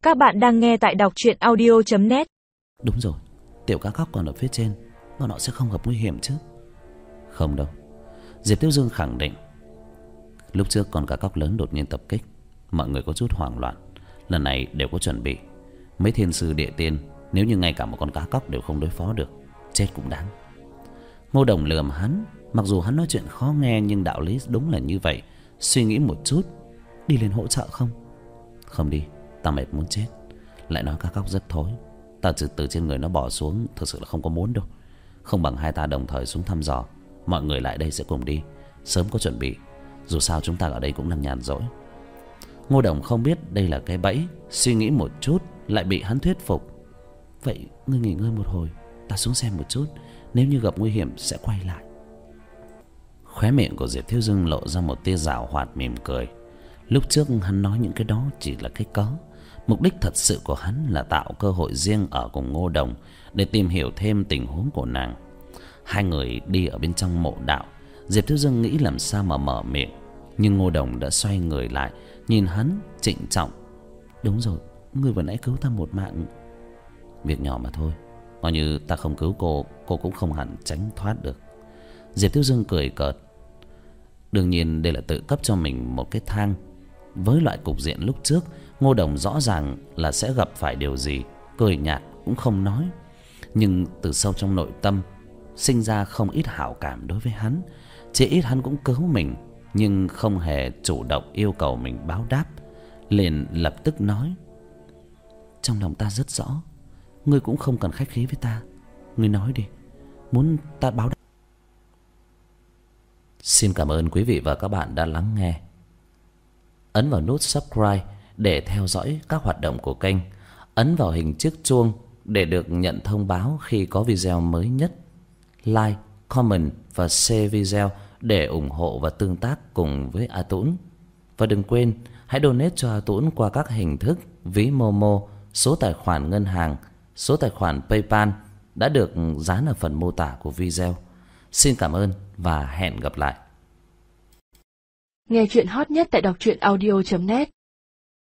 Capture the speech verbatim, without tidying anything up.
Các bạn đang nghe tại đọc truyện audio chấm net. Đúng rồi, Tiểu Cá Cóc còn ở phía trên, bọn họ sẽ không gặp nguy hiểm chứ? Không đâu, Diệp Tiêu Dương khẳng định. Lúc trước con cá cóc lớn đột nhiên tập kích, mọi người có chút hoảng loạn. Lần này đều có chuẩn bị. Mấy thiên sư địa tiên, nếu như ngay cả một con cá cóc đều không đối phó được, chết cũng đáng. Ngô Đồng lườm hắn. Mặc dù hắn nói chuyện khó nghe, nhưng đạo lý đúng là như vậy. Suy nghĩ một chút, đi lên hỗ trợ không? Không đi, tao mệt muốn chết. Lại nói cá cóc rất thối, tao từ, từ trên người nó bỏ xuống, thực sự là không có muốn đâu. Không bằng hai ta đồng thời xuống thăm dò. Mọi người lại đây sẽ cùng đi, sớm có chuẩn bị. Dù sao chúng ta ở đây cũng nằm nhàn rỗi. Ngô Đồng không biết đây là cái bẫy, suy nghĩ một chút lại bị hắn thuyết phục. Vậy ngươi nghỉ ngơi một hồi, ta xuống xem một chút, nếu như gặp nguy hiểm sẽ quay lại. Khóe miệng của Diệp Thiếu Dương lộ ra một tia giảo hoạt mỉm cười. Lúc trước hắn nói những cái đó chỉ là cái cớ. Mục đích thật sự của hắn là tạo cơ hội riêng ở cùng Ngô Đồng để tìm hiểu thêm tình huống của nàng. Hai người đi ở bên trong mộ đạo. Diệp Thiếu Dương nghĩ làm sao mà mở miệng, nhưng Ngô Đồng đã xoay người lại, nhìn hắn trịnh trọng. Đúng rồi, ngươi vừa nãy cứu ta một mạng. Việc nhỏ mà thôi, coi như ta không cứu cô, cô cũng không hẳn tránh thoát được. Diệp Thiếu Dương cười cợt. Đương nhiên đây là tự cấp cho mình một cái thang. Với loại cục diện lúc trước, Ngô Đồng rõ ràng là sẽ gặp phải điều gì, cười nhạt cũng không nói. Nhưng từ sâu trong nội tâm sinh ra không ít hảo cảm đối với hắn. Chỉ ít hắn cũng cứu mình, nhưng không hề chủ động yêu cầu mình báo đáp. Liền lập tức nói: trong lòng ta rất rõ, ngươi cũng không cần khách khí với ta. Ngươi nói đi, muốn ta báo đáp. Xin cảm ơn quý vị và các bạn đã lắng nghe. Ấn vào nút subscribe để theo dõi các hoạt động của kênh. Ấn vào hình chiếc chuông để được nhận thông báo khi có video mới nhất. Like, comment và share video để ủng hộ và tương tác cùng với A Tũng. Và đừng quên hãy donate cho A Tũng qua các hình thức ví Momo, số tài khoản ngân hàng, số tài khoản PayPal đã được dán ở phần mô tả của video. Xin cảm ơn và hẹn gặp lại. Nghe chuyện hot nhất tại đọc truyện audio chấm net.